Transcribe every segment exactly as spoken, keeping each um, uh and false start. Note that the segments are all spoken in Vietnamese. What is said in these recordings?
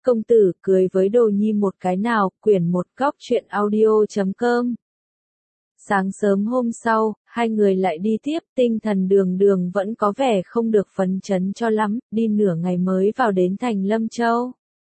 Công tử cười với đồ nhi một cái nào, quyển một góc truyện audio chấm com. Sáng sớm hôm sau, hai người lại đi tiếp, tinh thần Đường Đường vẫn có vẻ không được phấn chấn cho lắm, đi nửa ngày mới vào đến thành Lâm Châu.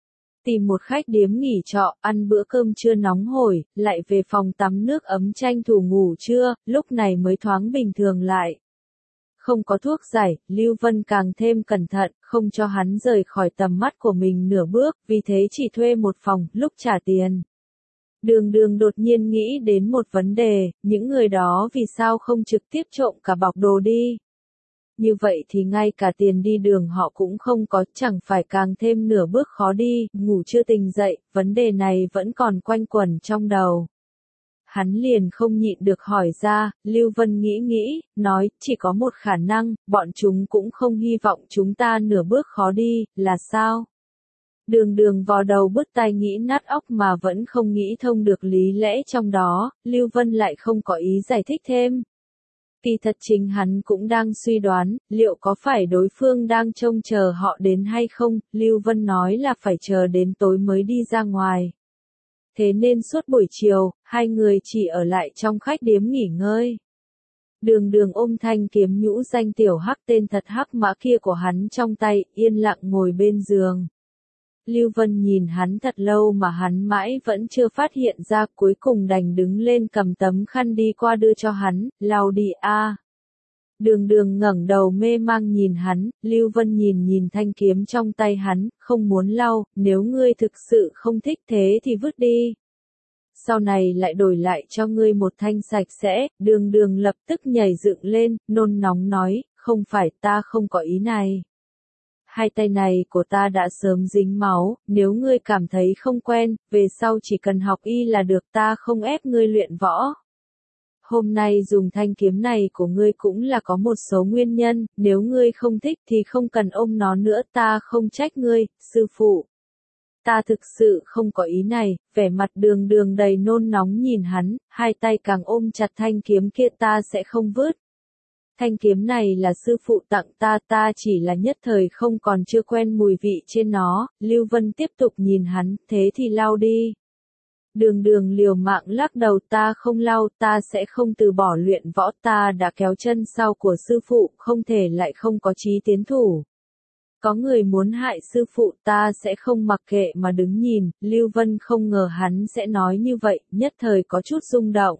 Tìm một khách điếm nghỉ trọ, ăn bữa cơm trưa nóng hổi, lại về phòng tắm nước ấm tranh thủ ngủ trưa, lúc này mới thoáng bình thường lại. Không có thuốc giải, Lưu Vân càng thêm cẩn thận, không cho hắn rời khỏi tầm mắt của mình nửa bước, vì thế chỉ thuê một phòng, lúc trả tiền. Đường Đường đột nhiên nghĩ đến một vấn đề, những người đó vì sao không trực tiếp trộm cả bọc đồ đi. Như vậy thì ngay cả tiền đi đường họ cũng không có, chẳng phải càng thêm nửa bước khó đi, ngủ chưa tỉnh dậy, vấn đề này vẫn còn quanh quẩn trong đầu. Hắn liền không nhịn được hỏi ra, Lưu Vân nghĩ nghĩ, nói, chỉ có một khả năng, bọn chúng cũng không hy vọng chúng ta nửa bước khó đi, là sao? Đường Đường vò đầu bứt tai nghĩ nát óc mà vẫn không nghĩ thông được lý lẽ trong đó, Lưu Vân lại không có ý giải thích thêm. Kỳ thật chính hắn cũng đang suy đoán, liệu có phải đối phương đang trông chờ họ đến hay không, Lưu Vân nói là phải chờ đến tối mới đi ra ngoài. Thế nên suốt buổi chiều, hai người chỉ ở lại trong khách điếm nghỉ ngơi. Đường Đường ôm thanh kiếm nhũ danh tiểu hắc tên thật hắc mã kia của hắn trong tay, yên lặng ngồi bên giường. Lưu Vân nhìn hắn thật lâu mà hắn mãi vẫn chưa phát hiện ra, cuối cùng đành đứng lên cầm tấm khăn đi qua đưa cho hắn, lau đi a. Đường Đường ngẩng đầu mê mang nhìn hắn, Lưu Vân nhìn nhìn thanh kiếm trong tay hắn, không muốn lau, nếu ngươi thực sự không thích thế thì vứt đi. Sau này lại đổi lại cho ngươi một thanh sạch sẽ, Đường Đường lập tức nhảy dựng lên, nôn nóng nói, không phải, ta không có ý này. Hai tay này của ta đã sớm dính máu, nếu ngươi cảm thấy không quen, về sau chỉ cần học y là được, ta không ép ngươi luyện võ. Hôm nay dùng thanh kiếm này của ngươi cũng là có một số nguyên nhân, nếu ngươi không thích thì không cần ôm nó nữa, ta không trách ngươi, sư phụ. Ta thực sự không có ý này, vẻ mặt Đường Đường đầy nôn nóng nhìn hắn, hai tay càng ôm chặt thanh kiếm kia, ta sẽ không vứt. Thanh kiếm này là sư phụ tặng ta, ta chỉ là nhất thời không còn chưa quen mùi vị trên nó, Lưu Vân tiếp tục nhìn hắn, thế thì lau đi. Đường Đường liều mạng lắc đầu, ta không lau, ta sẽ không từ bỏ luyện võ, ta đã kéo chân sau của sư phụ, không thể lại không có chí tiến thủ. Có người muốn hại sư phụ, ta sẽ không mặc kệ mà đứng nhìn, Lưu Vân không ngờ hắn sẽ nói như vậy, nhất thời có chút rung động.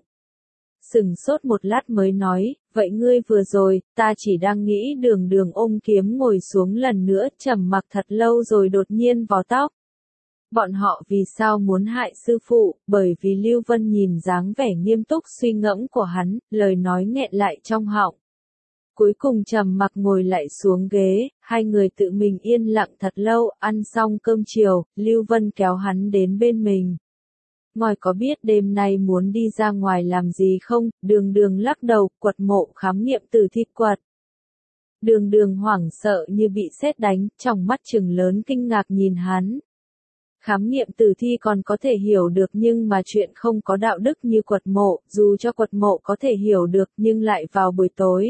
Sừng sốt một lát mới nói, vậy ngươi vừa rồi, ta chỉ đang nghĩ. Đường Đường ôm kiếm ngồi xuống lần nữa, trầm mặc thật lâu rồi đột nhiên vò tóc. Bọn họ vì sao muốn hại sư phụ, bởi vì Lưu Vân nhìn dáng vẻ nghiêm túc suy ngẫm của hắn, lời nói nghẹn lại trong họng. Cuối cùng trầm mặc ngồi lại xuống ghế, hai người tự mình yên lặng thật lâu, ăn xong cơm chiều, Lưu Vân kéo hắn đến bên mình. Ngài có biết đêm nay muốn đi ra ngoài làm gì không? Đường Đường lắc đầu, quật mộ khám nghiệm tử thi quật. Đường Đường hoảng sợ như bị sét đánh, trong mắt trừng lớn kinh ngạc nhìn hắn. Khám nghiệm tử thi còn có thể hiểu được nhưng mà chuyện không có đạo đức như quật mộ, dù cho quật mộ có thể hiểu được nhưng lại vào buổi tối.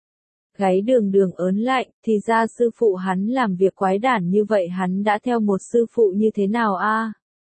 Gáy Đường Đường ớn lạnh, thì ra sư phụ hắn làm việc quái đản như vậy, hắn đã theo một sư phụ như thế nào a?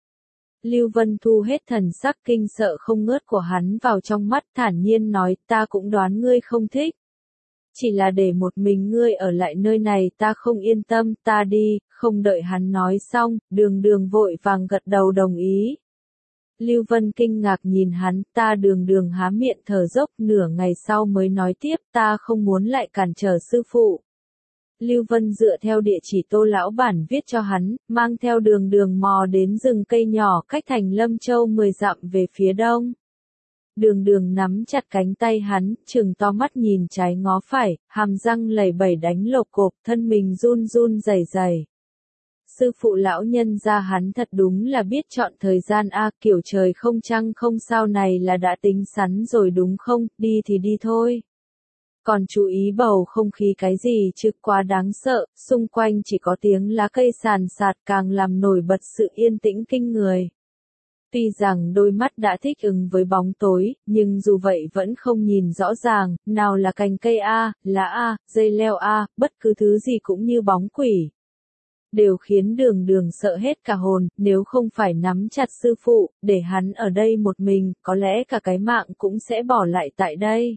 Lưu Vân thu hết thần sắc kinh sợ không ngớt của hắn vào trong mắt, thản nhiên nói, ta cũng đoán ngươi không thích. Chỉ là để một mình ngươi ở lại nơi này ta không yên tâm, ta đi. Không đợi hắn nói xong, Đường Đường vội vàng gật đầu đồng ý. Lưu Vân kinh ngạc nhìn hắn, ta Đường Đường há miệng thở dốc, nửa ngày sau mới nói tiếp, ta không muốn lại cản trở sư phụ. Lưu Vân dựa theo địa chỉ Tô lão bản viết cho hắn, mang theo Đường Đường mò đến rừng cây nhỏ cách thành Lâm Châu mười dặm về phía đông. Đường Đường nắm chặt cánh tay hắn, trừng to mắt nhìn trái ngó phải, hàm răng lẩy bẩy đánh lộc cộp, thân mình run run rẩy rẩy. Sư phụ lão nhân gia hắn thật đúng là biết chọn thời gian a, kiểu trời không trăng không sao này là đã tính sẵn rồi đúng không, đi thì đi thôi. Còn chú ý bầu không khí cái gì chứ, quá đáng sợ, xung quanh chỉ có tiếng lá cây sàn sạt càng làm nổi bật sự yên tĩnh kinh người. Tuy rằng đôi mắt đã thích ứng với bóng tối, nhưng dù vậy vẫn không nhìn rõ ràng, nào là cành cây A, lá A, dây leo A, bất cứ thứ gì cũng như bóng quỷ. đều khiến đường đường sợ hết cả hồn, nếu không phải nắm chặt sư phụ, để hắn ở đây một mình, có lẽ cả cái mạng cũng sẽ bỏ lại tại đây.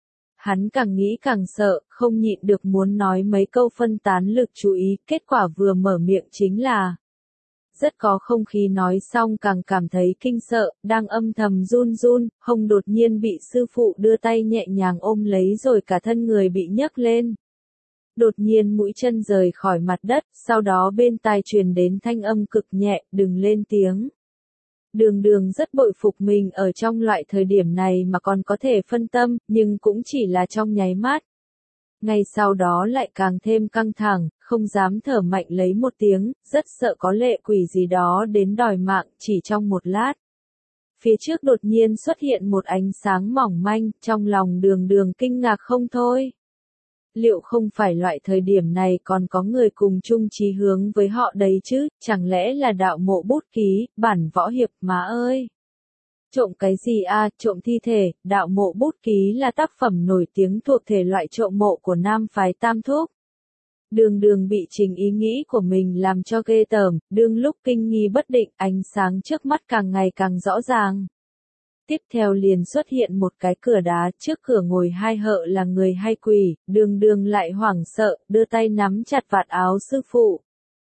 Hắn càng nghĩ càng sợ, không nhịn được muốn nói mấy câu phân tán lực chú ý, kết quả vừa mở miệng chính là rất có không khí, nói xong càng cảm thấy kinh sợ, đang âm thầm run run, hông đột nhiên bị sư phụ đưa tay nhẹ nhàng ôm lấy rồi cả thân người bị nhấc lên. Đột nhiên mũi chân rời khỏi mặt đất, sau đó bên tai truyền đến thanh âm cực nhẹ, đừng lên tiếng. Đường đường rất bội phục mình ở trong loại thời điểm này mà còn có thể phân tâm, nhưng cũng chỉ là trong nháy mắt. Ngay sau đó lại càng thêm căng thẳng, không dám thở mạnh lấy một tiếng, rất sợ có lệ quỷ gì đó đến đòi mạng, chỉ trong một lát. Phía trước đột nhiên xuất hiện một ánh sáng mỏng manh, trong lòng đường đường kinh ngạc không thôi. Liệu không phải loại thời điểm này còn có người cùng chung chí hướng với họ đấy chứ, chẳng lẽ là đạo mộ bút ký, bản võ hiệp, má ơi? Trộm cái gì a, trộm thi thể, đạo mộ bút ký là tác phẩm nổi tiếng thuộc thể loại trộm mộ của nam phái Tam Thúc. Đường đường bị trình ý nghĩ của mình làm cho ghê tởm, đương lúc kinh nghi bất định, ánh sáng trước mắt càng ngày càng rõ ràng. Tiếp theo liền xuất hiện một cái cửa đá, trước cửa ngồi hai hợ là người hay quỷ, đường đường lại hoảng sợ, đưa tay nắm chặt vạt áo sư phụ.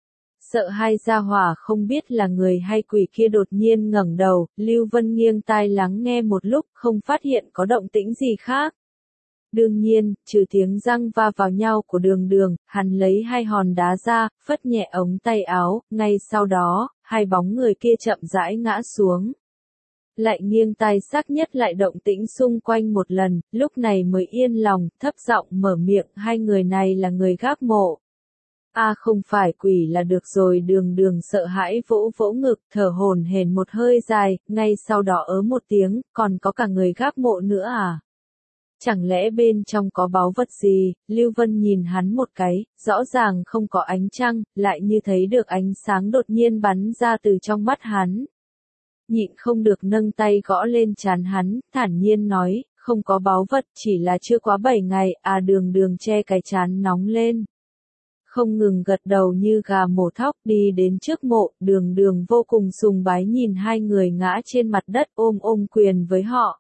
Sợ hai gia hỏa không biết là người hay quỷ kia đột nhiên ngẩng đầu, Lưu Vân nghiêng tai lắng nghe một lúc, không phát hiện có động tĩnh gì khác. Đương nhiên, trừ tiếng răng va vào nhau của đường đường, hắn lấy hai hòn đá ra, phất nhẹ ống tay áo, ngay sau đó, hai bóng người kia chậm rãi ngã xuống. Lại nghiêng tai xác nhất lại động tĩnh xung quanh một lần, lúc này mới yên lòng, thấp giọng mở miệng, hai người này là người gác mộ. A à, không phải quỷ là được rồi, đường đường sợ hãi vỗ vỗ ngực, thở hổn hển một hơi dài, ngay sau đó ớ một tiếng, còn có cả người gác mộ nữa à? Chẳng lẽ bên trong có báu vật gì? Lưu Vân nhìn hắn một cái, rõ ràng không có ánh trăng, lại như thấy được ánh sáng đột nhiên bắn ra từ trong mắt hắn. Nhịn không được nâng tay gõ lên trán hắn, thản nhiên nói, không có báu vật, chỉ là chưa quá bảy ngày, à đường đường che cái trán nóng lên. Không ngừng gật đầu như gà mổ thóc, đi đến trước mộ, đường đường vô cùng sùng bái nhìn hai người ngã trên mặt đất ôm ôm quyền với họ.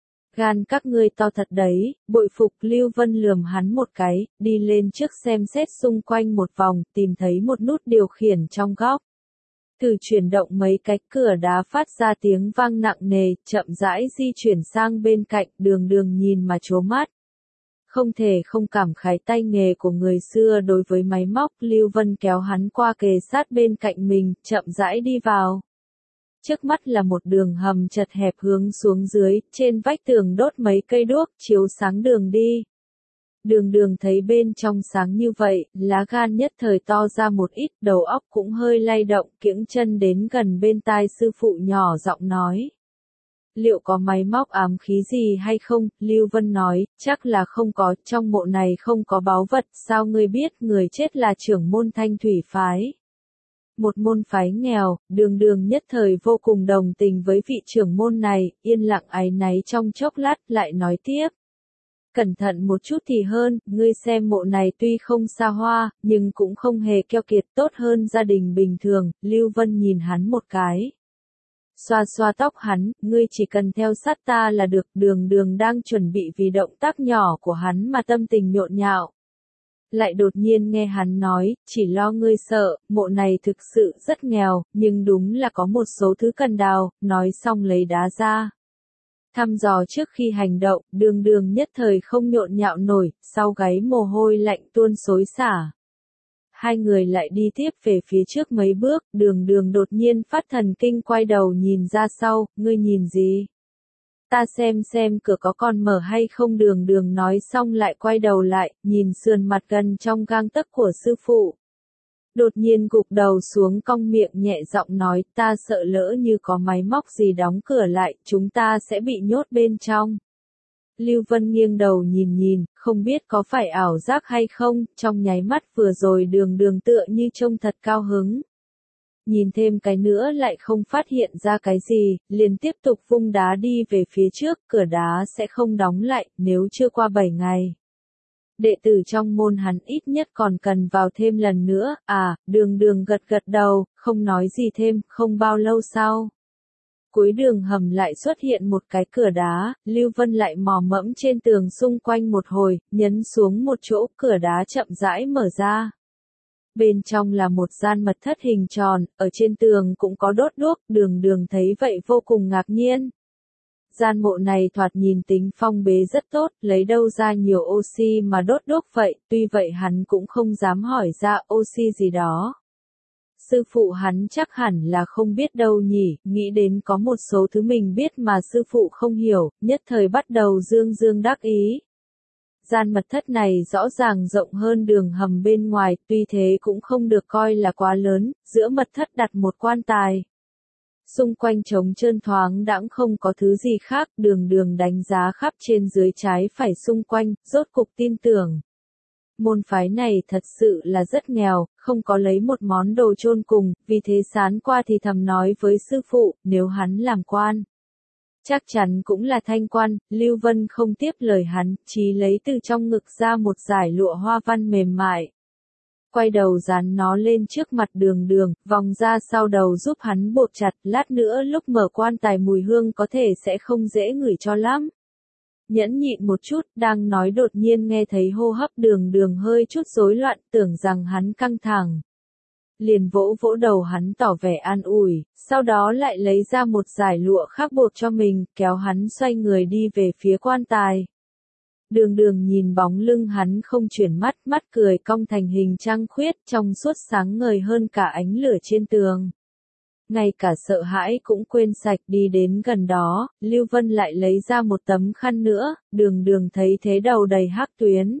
Gan các ngươi to thật đấy, bội phục. Lưu Vân lườm hắn một cái, đi lên trước xem xét xung quanh một vòng, tìm thấy một nút điều khiển trong góc. Thử chuyển động mấy cái, cửa đá phát ra tiếng vang nặng nề, chậm rãi di chuyển sang bên cạnh, đường đường nhìn mà trố mắt. Không thể không cảm khái tay nghề của người xưa đối với máy móc, Lưu Vân kéo hắn qua kề sát bên cạnh mình, chậm rãi đi vào. Trước mắt là một đường hầm chật hẹp hướng xuống dưới, trên vách tường đốt mấy cây đuốc, chiếu sáng đường đi. Đường đường thấy bên trong sáng như vậy, lá gan nhất thời to ra một ít, đầu óc cũng hơi lay động, kiễng chân đến gần bên tai sư phụ nhỏ giọng nói. Liệu có máy móc ám khí gì hay không? Lưu Vân nói, chắc là không có, trong mộ này không có báu vật, sao ngươi biết người chết là trưởng môn Thanh Thủy phái? Một môn phái nghèo, đường đường nhất thời vô cùng đồng tình với vị trưởng môn này, yên lặng áy náy trong chốc lát, lại nói tiếp. Cẩn thận một chút thì hơn, ngươi xem mộ này tuy không xa hoa, nhưng cũng không hề keo kiệt, tốt hơn gia đình bình thường. Lưu Vân nhìn hắn một cái. Xoa xoa tóc hắn, ngươi chỉ cần theo sát ta là được. Đường đường đang chuẩn bị vì động tác nhỏ của hắn mà tâm tình nhộn nhạo. Lại đột nhiên nghe hắn nói, chỉ lo ngươi sợ, mộ này thực sự rất nghèo, nhưng đúng là có một số thứ cần đào, nói xong lấy đá ra. Thăm dò trước khi hành động, đường đường nhất thời không nhộn nhạo nổi, sau gáy mồ hôi lạnh tuôn xối xả. Hai người lại đi tiếp về phía trước mấy bước, đường đường đột nhiên phát thần kinh quay đầu nhìn ra sau, ngươi nhìn gì? Ta xem xem cửa có còn mở hay không. Đường đường nói xong lại quay đầu lại, nhìn sườn mặt gần trong gang tấc của sư phụ. Đột nhiên gục đầu xuống cong miệng nhẹ giọng nói, ta sợ lỡ như có máy móc gì đóng cửa lại, chúng ta sẽ bị nhốt bên trong. Lưu Vân nghiêng đầu nhìn nhìn, không biết có phải ảo giác hay không, trong nháy mắt vừa rồi đường đường tựa như trông thật cao hứng. Nhìn thêm cái nữa lại không phát hiện ra cái gì, liền tiếp tục vung đá đi về phía trước, cửa đá sẽ không đóng lại, nếu chưa qua bảy ngày. Đệ tử trong môn hắn ít nhất còn cần vào thêm lần nữa, à, đường đường gật gật đầu, không nói gì thêm, không bao lâu sau. Cuối đường hầm lại xuất hiện một cái cửa đá, Lưu Vân lại mò mẫm trên tường xung quanh một hồi, nhấn xuống một chỗ, cửa đá chậm rãi mở ra. Bên trong là một gian mật thất hình tròn, ở trên tường cũng có đốt đuốc, đường đường thấy vậy vô cùng ngạc nhiên. Gian mộ này thoạt nhìn tính phong bế rất tốt, lấy đâu ra nhiều oxy mà đốt đuốc vậy, tuy vậy hắn cũng không dám hỏi ra oxy gì đó. Sư phụ hắn chắc hẳn là không biết đâu nhỉ, nghĩ đến có một số thứ mình biết mà sư phụ không hiểu, nhất thời bắt đầu dương dương đắc ý. Gian mật thất này rõ ràng rộng hơn đường hầm bên ngoài, tuy thế cũng không được coi là quá lớn, giữa mật thất đặt một quan tài. Xung quanh trống trơn thoáng đãng không có thứ gì khác, đường đường đánh giá khắp trên dưới trái phải xung quanh, rốt cục tin tưởng. Môn phái này thật sự là rất nghèo, không có lấy một món đồ chôn cùng, vì thế sán qua thì thầm nói với sư phụ, nếu hắn làm quan. Chắc chắn cũng là thanh quan, Lưu Vân không tiếp lời hắn, chỉ lấy từ trong ngực ra một dải lụa hoa văn mềm mại. Quay đầu dán nó lên trước mặt đường đường, vòng ra sau đầu giúp hắn buộc chặt, lát nữa lúc mở quan tài mùi hương có thể sẽ không dễ ngửi cho lắm. Nhẫn nhịn một chút, đang nói đột nhiên nghe thấy hô hấp đường đường hơi chút rối loạn, tưởng rằng hắn căng thẳng. Liền vỗ vỗ đầu hắn tỏ vẻ an ủi, sau đó lại lấy ra một dải lụa khác buộc cho mình, kéo hắn xoay người đi về phía quan tài. Đường đường nhìn bóng lưng hắn không chuyển mắt, mắt cười cong thành hình trăng khuyết, trong suốt sáng ngời hơn cả ánh lửa trên tường. Ngay cả sợ hãi cũng quên sạch, đi đến gần đó, Lưu Vân lại lấy ra một tấm khăn nữa, đường đường thấy thế đầu đầy hắc tuyến.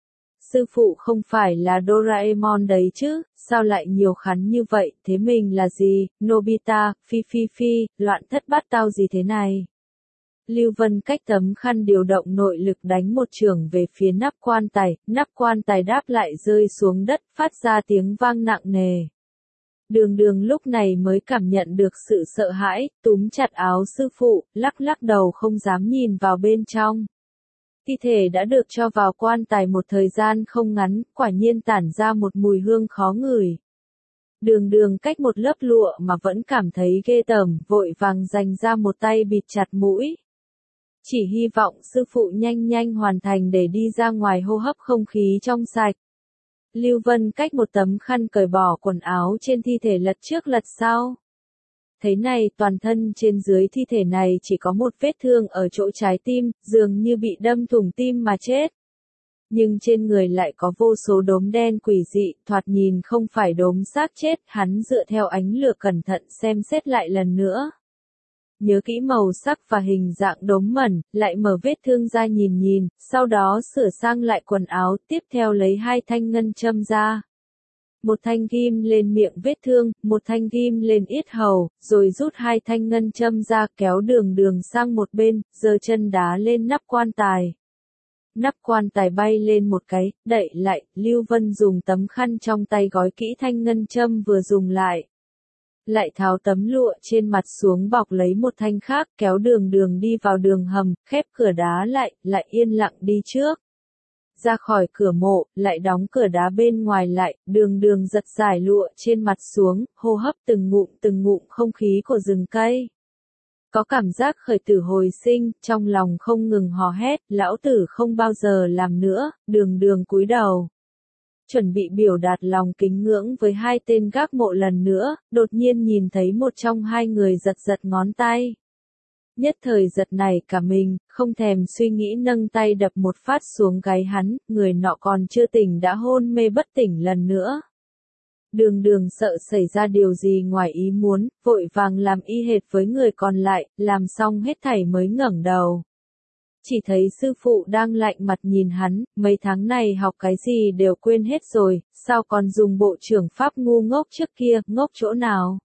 Sư phụ không phải là Doraemon đấy chứ, sao lại nhiều khăn như vậy, thế mình là gì, Nobita, phi phi phi, loạn thất bát tao gì thế này. Lưu Vân cách tấm khăn điều động nội lực đánh một chưởng về phía nắp quan tài, nắp quan tài đáp lại rơi xuống đất, phát ra tiếng vang nặng nề. Đường đường lúc này mới cảm nhận được sự sợ hãi, túm chặt áo sư phụ, lắc lắc đầu không dám nhìn vào bên trong. Thi thể đã được cho vào quan tài một thời gian không ngắn, quả nhiên tản ra một mùi hương khó ngửi. Đường đường cách một lớp lụa mà vẫn cảm thấy ghê tởm, vội vàng dành ra một tay bịt chặt mũi. Chỉ hy vọng sư phụ nhanh nhanh hoàn thành để đi ra ngoài hô hấp không khí trong sạch. Lưu Vân cách một tấm khăn cởi bỏ quần áo trên thi thể lật trước lật sau. Thế này toàn thân trên dưới thi thể này chỉ có một vết thương ở chỗ trái tim, dường như bị đâm thủng tim mà chết. Nhưng trên người lại có vô số đốm đen quỷ dị, thoạt nhìn không phải đốm xác chết, hắn dựa theo ánh lửa cẩn thận xem xét lại lần nữa. Nhớ kỹ màu sắc và hình dạng đốm mẩn, lại mở vết thương ra nhìn nhìn, sau đó sửa sang lại quần áo, tiếp theo lấy hai thanh ngân châm ra. Một thanh ghim lên miệng vết thương, một thanh ghim lên yết hầu, rồi rút hai thanh ngân châm ra kéo đường đường sang một bên, giơ chân đá lên nắp quan tài. Nắp quan tài bay lên một cái, đậy lại, Lưu Vân dùng tấm khăn trong tay gói kỹ thanh ngân châm vừa dùng lại. Lại tháo tấm lụa trên mặt xuống bọc lấy một thanh khác, kéo đường đường đi vào đường hầm, khép cửa đá lại, lại yên lặng đi trước. Ra khỏi cửa mộ, lại đóng cửa đá bên ngoài lại, đường đường giật giải lụa trên mặt xuống, hô hấp từng ngụm từng ngụm không khí của rừng cây. Có cảm giác khởi tử hồi sinh, trong lòng không ngừng hò hét, lão tử không bao giờ làm nữa, đường đường cúi đầu. Chuẩn bị biểu đạt lòng kính ngưỡng với hai tên gác mộ lần nữa, đột nhiên nhìn thấy một trong hai người giật giật ngón tay. Nhất thời giật này cả mình, không thèm suy nghĩ nâng tay đập một phát xuống gáy hắn, người nọ còn chưa tỉnh đã hôn mê bất tỉnh lần nữa. Đường đường sợ xảy ra điều gì ngoài ý muốn, vội vàng làm y hệt với người còn lại, làm xong hết thảy mới ngẩng đầu. Chỉ thấy sư phụ đang lạnh mặt nhìn hắn, mấy tháng này học cái gì đều quên hết rồi, sao còn dùng bộ trưởng pháp ngu ngốc trước kia, ngốc chỗ nào?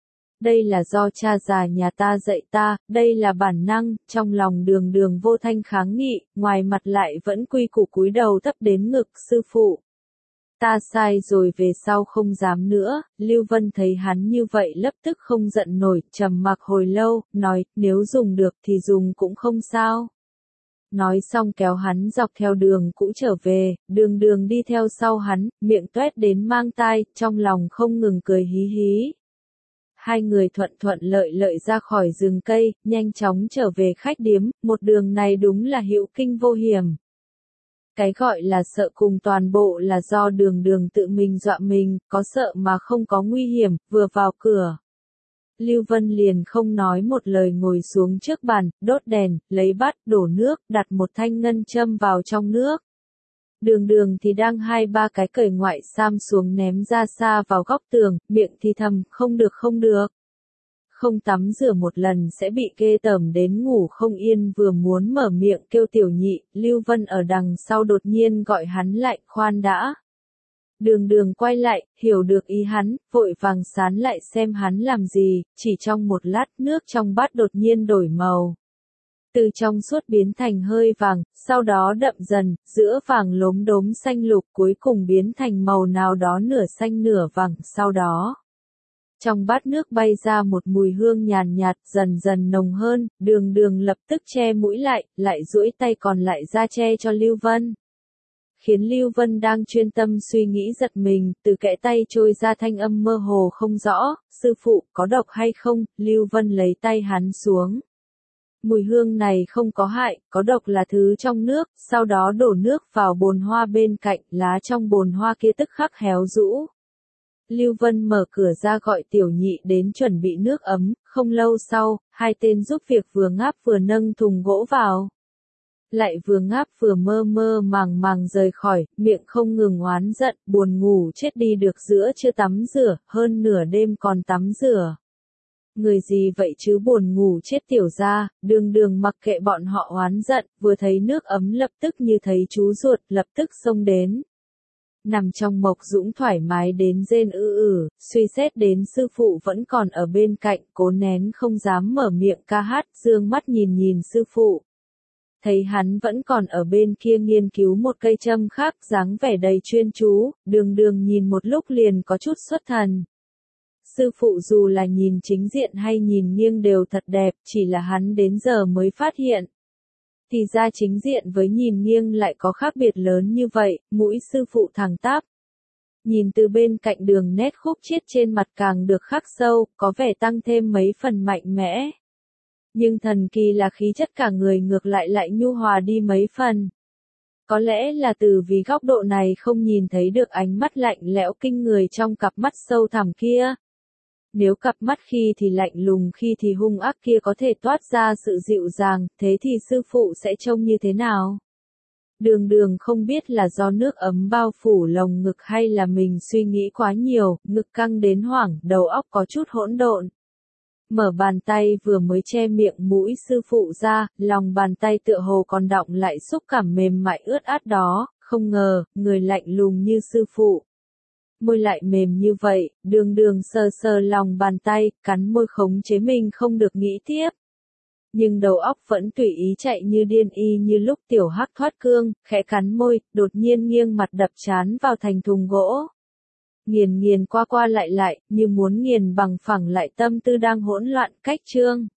Đây là do cha già nhà ta dạy ta, đây là bản năng, trong lòng đường đường vô thanh kháng nghị, ngoài mặt lại vẫn quy củ cúi đầu thấp đến ngực sư phụ. Ta sai rồi về sau không dám nữa, Lưu Vân thấy hắn như vậy lập tức không giận nổi, trầm mặc hồi lâu, nói, nếu dùng được thì dùng cũng không sao. Nói xong kéo hắn dọc theo đường cũ trở về, đường đường đi theo sau hắn, miệng toét đến mang tai, trong lòng không ngừng cười hí hí. Hai người thuận thuận lợi lợi ra khỏi rừng cây, nhanh chóng trở về khách điếm, một đường này đúng là hữu kinh vô hiểm. Cái gọi là sợ cùng toàn bộ là do đường đường tự mình dọa mình, có sợ mà không có nguy hiểm, vừa vào cửa. Lưu Vân liền không nói một lời ngồi xuống trước bàn, đốt đèn, lấy bát, đổ nước, đặt một thanh ngân châm vào trong nước. Đường đường thì đang hai ba cái cởi ngoại sam xuống ném ra xa vào góc tường, miệng thì thầm, không được không được. Không tắm rửa một lần sẽ bị ghê tởm đến ngủ không yên, vừa muốn mở miệng kêu tiểu nhị, Lưu Vân ở đằng sau đột nhiên gọi hắn lại, khoan đã. Đường đường quay lại, hiểu được ý hắn, vội vàng sán lại xem hắn làm gì, chỉ trong một lát nước trong bát đột nhiên đổi màu. Từ trong suốt biến thành hơi vàng, sau đó đậm dần, giữa vàng lốm đốm xanh lục cuối cùng biến thành màu nào đó nửa xanh nửa vàng, sau đó. Trong bát nước bay ra một mùi hương nhàn nhạt, dần dần nồng hơn, đường đường lập tức che mũi lại, lại duỗi tay còn lại ra che cho Lưu Vân. Khiến Lưu Vân đang chuyên tâm suy nghĩ giật mình, từ kẽ tay trôi ra thanh âm mơ hồ không rõ, sư phụ, có độc hay không, Lưu Vân lấy tay hắn xuống. Mùi hương này không có hại, có độc là thứ trong nước, sau đó đổ nước vào bồn hoa bên cạnh, lá trong bồn hoa kia tức khắc héo rũ. Lưu Vân mở cửa ra gọi tiểu nhị đến chuẩn bị nước ấm, không lâu sau, hai tên giúp việc vừa ngáp vừa nâng thùng gỗ vào. Lại vừa ngáp vừa mơ mơ màng màng rời khỏi, miệng không ngừng oán giận, buồn ngủ chết đi được giữa chưa tắm rửa, hơn nửa đêm còn tắm rửa. Người gì vậy chứ buồn ngủ chết tiểu ra, đường đường mặc kệ bọn họ oán giận, vừa thấy nước ấm lập tức như thấy chú ruột, lập tức xông đến. Nằm trong mộc dũng thoải mái đến rên ư ử, suy xét đến sư phụ vẫn còn ở bên cạnh, cố nén không dám mở miệng ca hát, dương mắt nhìn nhìn sư phụ. Thấy hắn vẫn còn ở bên kia nghiên cứu một cây châm khác, dáng vẻ đầy chuyên chú, đường đường nhìn một lúc liền có chút xuất thần. Sư phụ dù là nhìn chính diện hay nhìn nghiêng đều thật đẹp, chỉ là hắn đến giờ mới phát hiện. Thì ra chính diện với nhìn nghiêng lại có khác biệt lớn như vậy, mũi sư phụ thẳng tắp. Nhìn từ bên cạnh đường nét khúc chiết trên mặt càng được khắc sâu, có vẻ tăng thêm mấy phần mạnh mẽ. Nhưng thần kỳ là khí chất cả người ngược lại lại nhu hòa đi mấy phần. Có lẽ là từ vì góc độ này không nhìn thấy được ánh mắt lạnh lẽo kinh người trong cặp mắt sâu thẳm kia. Nếu cặp mắt khi thì lạnh lùng khi thì hung ác kia có thể toát ra sự dịu dàng, thế thì sư phụ sẽ trông như thế nào? Đường đường không biết là do nước ấm bao phủ lồng ngực hay là mình suy nghĩ quá nhiều, ngực căng đến hoảng, đầu óc có chút hỗn độn. Mở bàn tay vừa mới che miệng mũi sư phụ ra, lòng bàn tay tựa hồ còn đọng lại xúc cảm mềm mại ướt át đó, không ngờ, người lạnh lùng như sư phụ. Môi lại mềm như vậy, đường đường sờ sờ lòng bàn tay, cắn môi khống chế mình không được nghĩ tiếp. Nhưng đầu óc vẫn tùy ý chạy như điên y như lúc tiểu hắc thoát cương, khẽ cắn môi, đột nhiên nghiêng mặt đập chán vào thành thùng gỗ. Nghiền nghiền qua qua lại lại, như muốn nghiền bằng phẳng lại tâm tư đang hỗn loạn cách chương.